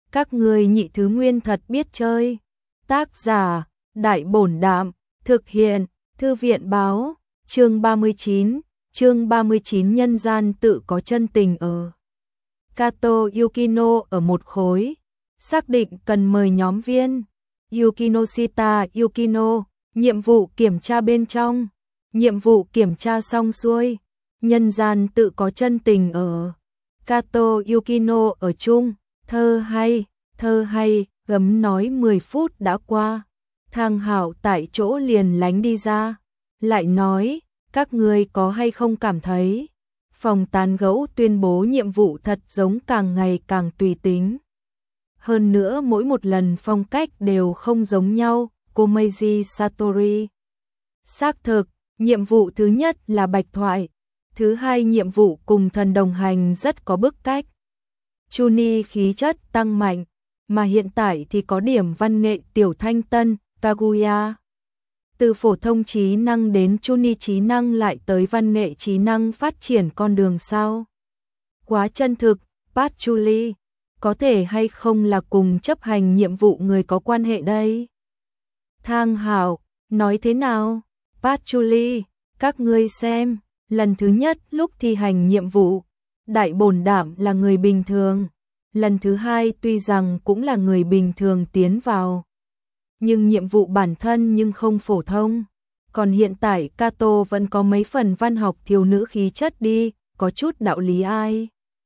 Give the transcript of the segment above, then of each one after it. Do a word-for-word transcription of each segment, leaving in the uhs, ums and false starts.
các ngươi nhị thứ nguyên thật biết chơi. Tác giả, Đại Bổn Đạm, thực hiện, Thư viện Báo, chương ba mươi chín, chương ba mươi chín nhân gian tự có chân tình ở. Kato Yukino ở một khối, xác định cần mời nhóm viên. Yukinoshita Yukino, nhiệm vụ kiểm tra bên trong, nhiệm vụ kiểm tra xong xuôi, nhân gian tự có chân tình ở. Kato Yukino ở chung, thơ hay, thơ hay, gấm nói mười phút đã qua. Thang Hạo tại chỗ liền lánh đi ra, lại nói, các ngươi có hay không cảm thấy, phòng tán gẫu tuyên bố nhiệm vụ thật giống càng ngày càng tùy tính. Hơn nữa mỗi một lần phong cách đều không giống nhau, Komeiji Satori. Xác thực, nhiệm vụ thứ nhất là bạch thoại, thứ hai nhiệm vụ cùng thần đồng hành rất có bức cách. Chuni khí chất tăng mạnh, mà hiện tại thì có điểm văn nghệ tiểu thanh tân, Kaguya. Từ phổ thông trí năng đến Chuni trí năng lại tới văn nghệ trí năng phát triển con đường sao. Quá chân thực, Patchouli, có thể hay không là cùng chấp hành nhiệm vụ người có quan hệ đây? Thang Hạo, nói thế nào? Patchouli, các ngươi xem, lần thứ nhất lúc thi hành nhiệm vụ, Đại Bổn Đạm là người bình thường, lần thứ hai tuy rằng cũng là người bình thường tiến vào, nhưng nhiệm vụ bản thân nhưng không phổ thông. Còn hiện tại Kato vẫn có mấy phần văn học thiếu nữ khí chất đi, có chút đạo lý ai.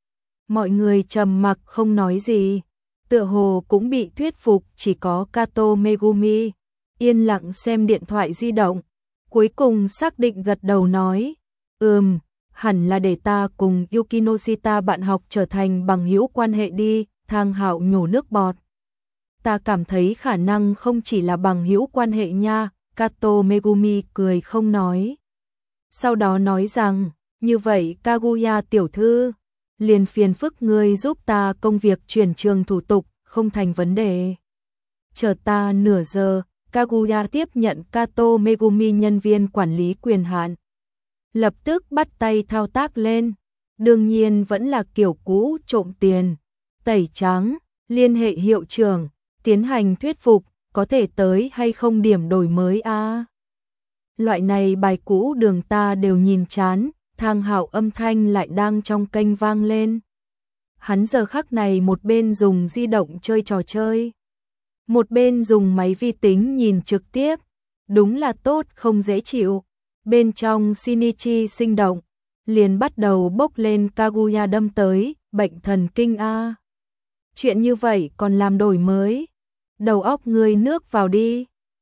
Mọi người trầm mặc không nói gì, tựa hồ cũng bị thuyết phục, chỉ có Kato Megumi yên lặng xem điện thoại di động, cuối cùng xác định gật đầu nói, ừm, hẳn là để ta cùng Yukinoshita bạn học trở thành bằng hữu quan hệ đi. Thang Hạo nhổ nước bọt. Ta cảm thấy khả năng không chỉ là bằng hữu quan hệ nha. Kato Megumi cười không nói. Sau đó nói rằng, như vậy Kaguya tiểu thư, liền phiền phức ngươi giúp ta công việc chuyển trường thủ tục, không thành vấn đề. Chờ ta nửa giờ. Kaguya tiếp nhận Kato Megumi nhân viên quản lý quyền hạn, lập tức bắt tay thao tác lên, đương nhiên vẫn là kiểu cũ, trộm tiền, tẩy trắng, liên hệ hiệu trưởng, tiến hành thuyết phục, có thể tới hay không điểm đổi mới a. À? Loại này bài cũ đường ta đều nhìn chán. Thang Hạo âm thanh lại đang trong kênh vang lên. Hắn giờ khắc này một bên dùng di động chơi trò chơi, một bên dùng máy vi tính nhìn trực tiếp, đúng là tốt không dễ chịu. Bên trong Shinichi sinh động, liền bắt đầu bốc lên Kaguya đâm tới, bệnh thần kinh a. Chuyện như vậy còn làm đổi mới, đầu óc ngươi nước vào đi.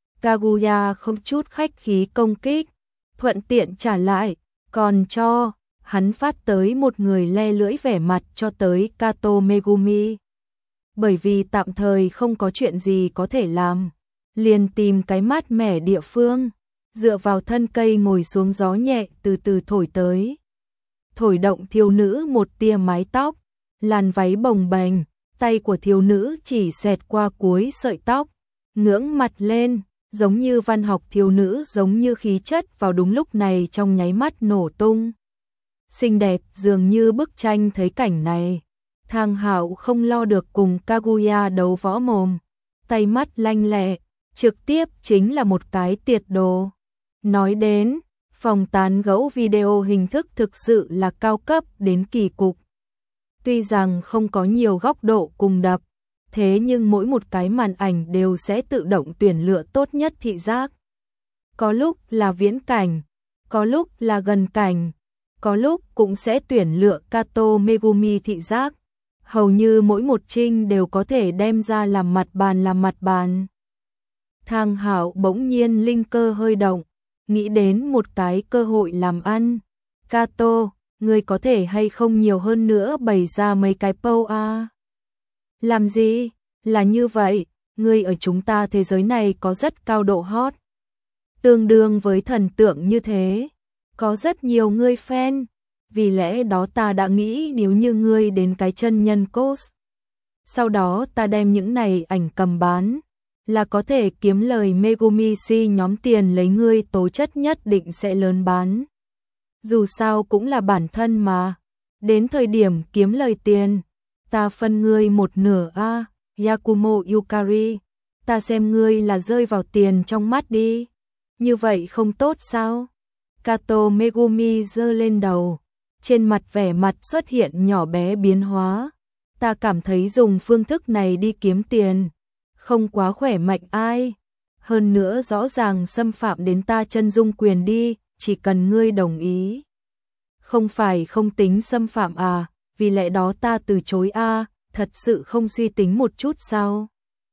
Kaguya không chút khách khí công kích, thuận tiện trả lại, còn cho hắn phát tới một người le lưỡi vẻ mặt cho tới Kato Megumi. Bởi vì tạm thời không có chuyện gì có thể làm, liền tìm cái mát mẻ địa phương, dựa vào thân cây ngồi xuống, gió nhẹ từ từ thổi tới, thổi động thiếu nữ một tia mái tóc, làn váy bồng bềnh, tay của thiếu nữ chỉ xẹt qua cuối sợi tóc, ngưỡng mặt lên, giống như văn học thiếu nữ, giống như khí chất vào đúng lúc này trong nháy mắt nổ tung. Xinh đẹp dường như bức tranh. Thấy cảnh này, Thang Hạo không lo được cùng Kaguya đấu võ mồm, tay mắt lanh lẹ, trực tiếp chính là một cái tiệt đồ. Nói đến, phòng tán gẫu video hình thức thực sự là cao cấp đến kỳ cục. Tuy rằng không có nhiều góc độ cùng đập, thế nhưng mỗi một cái màn ảnh đều sẽ tự động tuyển lựa tốt nhất thị giác. Có lúc là viễn cảnh, có lúc là gần cảnh, có lúc cũng sẽ tuyển lựa Kato Megumi thị giác. Hầu như mỗi một trinh đều có thể đem ra làm mặt bàn làm mặt bàn. Thang Hạo bỗng nhiên linh cơ hơi động, nghĩ đến một cái cơ hội làm ăn. Kato, ngươi có thể hay không nhiều hơn nữa bày ra mấy cái pâu a? Làm gì? Là như vậy, ngươi ở chúng ta thế giới này có rất cao độ hot, tương đương với thần tượng như thế, có rất nhiều ngươi fan. Vì lẽ đó ta đã nghĩ nếu như ngươi đến cái chân nhân cos, sau đó ta đem những này ảnh cầm bán, là có thể kiếm lời. Megumi si nhóm tiền lấy ngươi tố chất nhất định sẽ lớn bán. Dù sao cũng là bản thân mà, đến thời điểm kiếm lời tiền, ta phân ngươi một nửa a. Yakumo Yukari, ta xem ngươi là rơi vào tiền trong mắt đi. Như vậy không tốt sao? Kato Megumi giơ lên đầu, trên mặt vẻ mặt xuất hiện nhỏ bé biến hóa. Ta cảm thấy dùng phương thức này đi kiếm tiền, không quá khỏe mạnh ai. Hơn nữa rõ ràng xâm phạm đến ta chân dung quyền đi, chỉ cần ngươi đồng ý. Không phải không tính xâm phạm à, vì lẽ đó ta từ chối a, à, thật sự không suy tính một chút sao?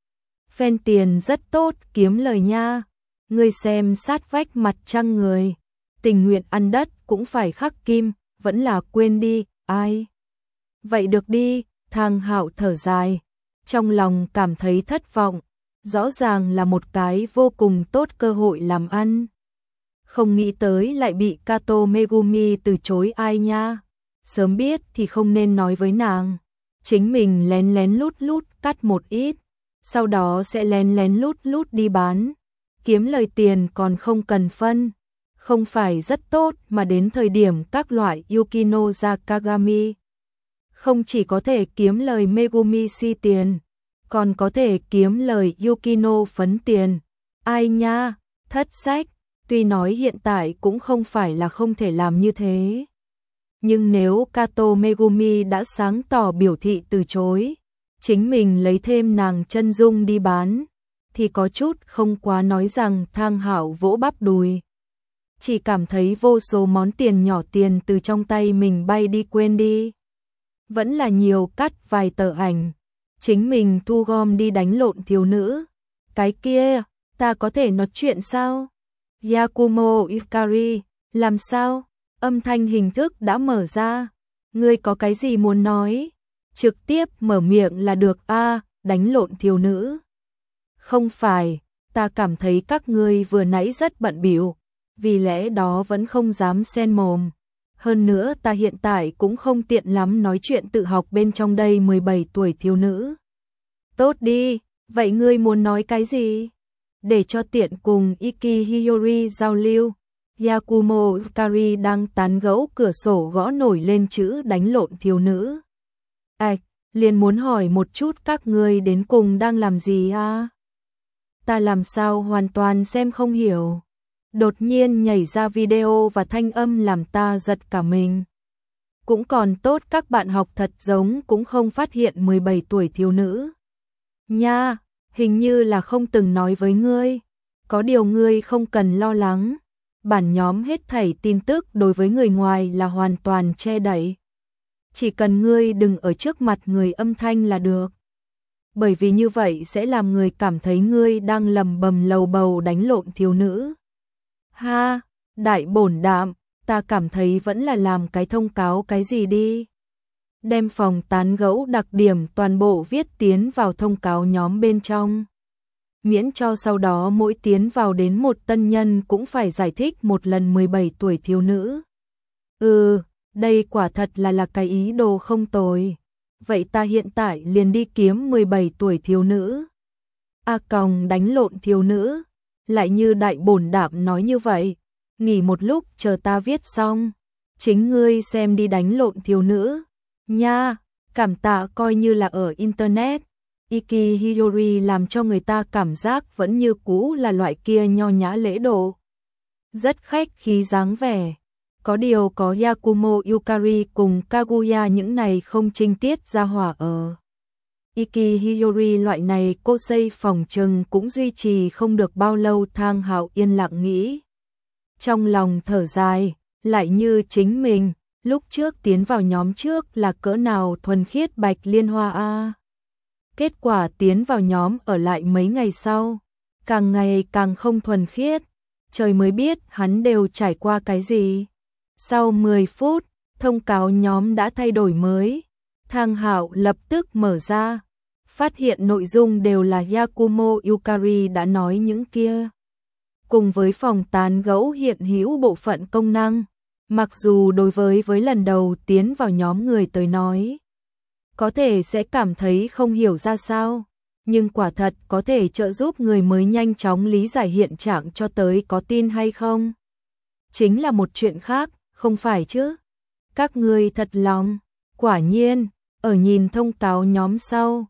Phen tiền rất tốt, kiếm lời nha. Ngươi xem sát vách mặt trăng người, tình nguyện ăn đất cũng phải khắc kim, vẫn là quên đi, ai? Vậy được đi, Thang Hạo thở dài, trong lòng cảm thấy thất vọng, rõ ràng là một cái vô cùng tốt cơ hội làm ăn. Không nghĩ tới lại bị Kato Megumi từ chối ai nha. Sớm biết thì không nên nói với nàng. Chính mình lén lén lút lút cắt một ít, sau đó sẽ lén lén lút lút đi bán. Kiếm lời tiền còn không cần phân. Không phải rất tốt mà đến thời điểm các loại Yukino Zakagami. Không chỉ có thể kiếm lời Megumi si tiền, còn có thể kiếm lời Yukino phấn tiền. Ai nha, thất sách. Tuy nói hiện tại cũng không phải là không thể làm như thế. Nhưng nếu Kato Megumi đã sáng tỏ biểu thị từ chối, chính mình lấy thêm nàng chân dung đi bán, thì có chút không quá nói rằng Thang Hạo vỗ bắp đùi. Chỉ cảm thấy vô số món tiền nhỏ tiền từ trong tay mình bay đi quên đi. Vẫn là nhiều cắt vài tờ ảnh, chính mình thu gom đi đánh lộn thiếu nữ. Cái kia, ta có thể nói chuyện sao? Yakumo Yukari, làm sao? Âm thanh hình thức đã mở ra. Ngươi có cái gì muốn nói? Trực tiếp mở miệng là được a, à, đánh lộn thiếu nữ. Không phải, ta cảm thấy các ngươi vừa nãy rất bận bịu, vì lẽ đó vẫn không dám xen mồm. Hơn nữa ta hiện tại cũng không tiện lắm nói chuyện tự học bên trong đây mười bảy tuổi thiếu nữ. Tốt đi, vậy ngươi muốn nói cái gì? Để cho tiện cùng Iki Hiyori giao lưu. Yakumo Yukari đang tán gẫu cửa sổ gõ nổi lên chữ đánh lộn thiếu nữ. Ảch, liền muốn hỏi một chút các ngươi đến cùng đang làm gì à? Ta làm sao hoàn toàn xem không hiểu. Đột nhiên nhảy ra video và thanh âm làm ta giật cả mình. Cũng còn tốt các bạn học thật giống cũng không phát hiện mười bảy tuổi thiếu nữ. Nha, hình như là không từng nói với ngươi. Có điều ngươi không cần lo lắng. Bản nhóm hết thảy tin tức đối với người ngoài là hoàn toàn che đậy. Chỉ cần ngươi đừng ở trước mặt người âm thanh là được. Bởi vì như vậy sẽ làm người cảm thấy ngươi đang lầm bầm lầu bầu đánh lộn thiếu nữ. Ha, đại bổn đạm, ta cảm thấy vẫn là làm cái thông cáo cái gì đi. Đem phòng tán gẫu đặc điểm toàn bộ viết tiến vào thông cáo nhóm bên trong. Miễn cho sau đó mỗi tiến vào đến một tân nhân cũng phải giải thích một lần mười bảy tuổi thiếu nữ. Ừ, đây quả thật là là cái ý đồ không tồi. Vậy ta hiện tại liền đi kiếm mười bảy tuổi thiếu nữ. A còng đánh lộn thiếu nữ. Lại như đại bổn đạm nói như vậy. Nghỉ một lúc chờ ta viết xong. Chính ngươi xem đi đánh lộn thiếu nữ. Nha, cảm tạ coi như là ở Internet. Iki Hiyori làm cho người ta cảm giác vẫn như cũ là loại kia nho nhã lễ độ. Rất khách khí dáng vẻ. Có điều có Yakumo Yukari cùng Kaguya những này không trinh tiết ra hỏa ở. Iki Hiyori loại này cô xây phòng trừng cũng duy trì không được bao lâu. Thang Hạo yên lặng nghĩ. Trong lòng thở dài, lại như chính mình, lúc trước tiến vào nhóm trước là cỡ nào thuần khiết bạch liên hoa a. Kết quả tiến vào nhóm ở lại mấy ngày sau, càng ngày càng không thuần khiết, trời mới biết hắn đều trải qua cái gì. Sau mười phút, thông cáo nhóm đã thay đổi mới. Thang Hạo lập tức mở ra, phát hiện nội dung đều là Yakumo Yukari đã nói những kia. Cùng với phòng tán gẫu hiện hữu bộ phận công năng, mặc dù đối với với lần đầu tiến vào nhóm người tới nói, có thể sẽ cảm thấy không hiểu ra sao, nhưng quả thật có thể trợ giúp người mới nhanh chóng lý giải hiện trạng cho tới có tin hay không. Chính là một chuyện khác, không phải chứ? Các ngươi thật lòng, quả nhiên, ở nhìn thông cáo nhóm sau,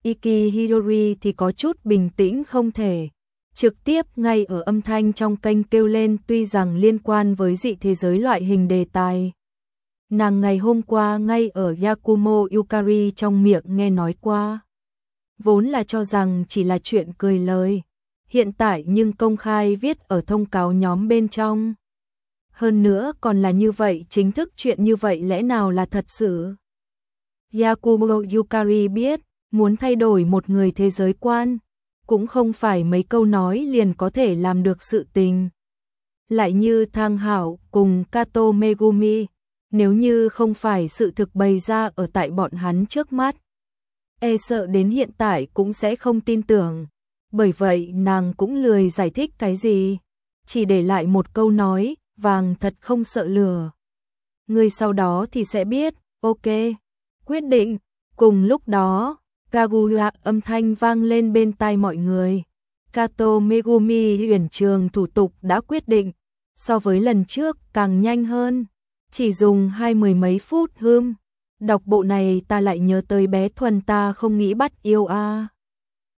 Iki Hidori thì có chút bình tĩnh không thể. Trực tiếp ngay ở âm thanh trong kênh kêu lên, tuy rằng liên quan với dị thế giới loại hình đề tài. Nàng ngày hôm qua ngay ở Yakumo Yukari trong miệng nghe nói qua. Vốn là cho rằng chỉ là chuyện cười lời. Hiện tại nhưng công khai viết ở thông cáo nhóm bên trong. Hơn nữa còn là như vậy, chính thức chuyện như vậy lẽ nào là thật sự? Yakumo Yukari biết, muốn thay đổi một người thế giới quan, cũng không phải mấy câu nói liền có thể làm được sự tình. Lại như Thang Hảo cùng Kato Megumi, nếu như không phải sự thực bày ra ở tại bọn hắn trước mắt, e sợ đến hiện tại cũng sẽ không tin tưởng. Bởi vậy nàng cũng lười giải thích cái gì, chỉ để lại một câu nói, vàng thật không sợ lửa. Người sau đó thì sẽ biết, ok, quyết định. Cùng lúc đó, Kaguya âm thanh vang lên bên tai mọi người. Kato Megumi huyền trường thủ tục đã quyết định, so với lần trước càng nhanh hơn, chỉ dùng hai mười mấy phút hưm. Đọc bộ này ta lại nhớ tới bé Thuần ta không nghĩ bắt yêu a. À.